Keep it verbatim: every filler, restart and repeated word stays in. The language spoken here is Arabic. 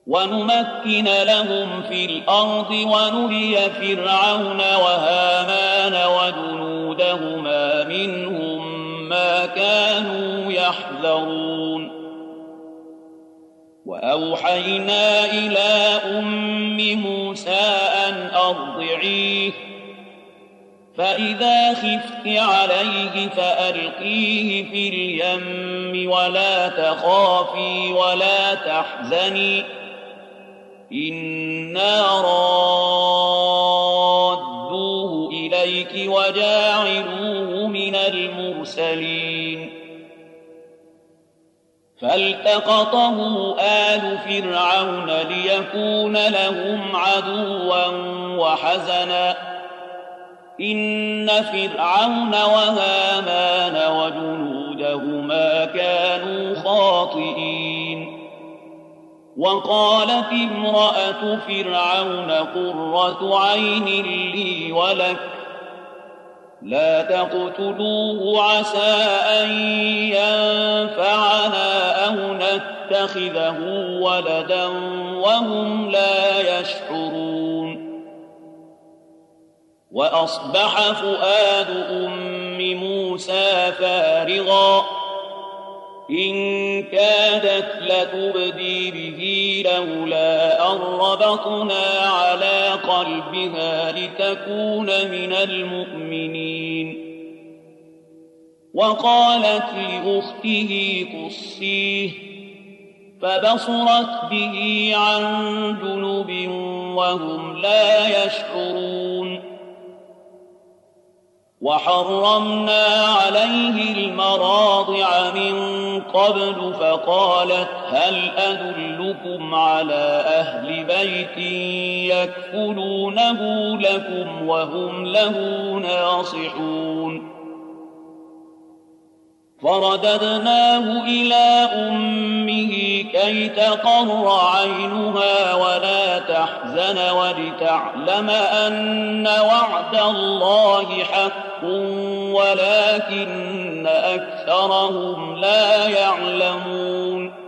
ونمكن لهم في الأرض ونري فرعون وهامان وجنودهما منهم ما كانوا يحذرون وأوحينا إلى أم موسى أن أرضعيه فإذا خفت عليه فألقيه في اليم ولا تخافي ولا تحزني إنا رادوه إليك وجاعلوه من المرسلين فالتقطه آل فرعون ليكون لهم عدوا وحزنا إن فرعون وهامان وجنودهما كانوا خاطئين وقالت امرأة فرعون قرة عين لي ولك لا تقتلوه عسى أن ينفعنا أو نتخذه ولدا وهم لا يشعرون وأصبح فؤاد أم موسى فارغا إن كادت لتبدي به لولا أن ربطنا على قلبها لتكون من المؤمنين وقالت لأخته قصيه فبصرت به عن جنب وهم لا يشعرون وحرمنا عليه المراضع من قبل فقالت هل أدلكم على أهل بيت يكفلونه لكم وهم له ناصحون فرددناه إلى أمه كي تقر عينها ولا تحزن ولتعلم أن وعد الله حق ولكن أكثرهم لا يعلمون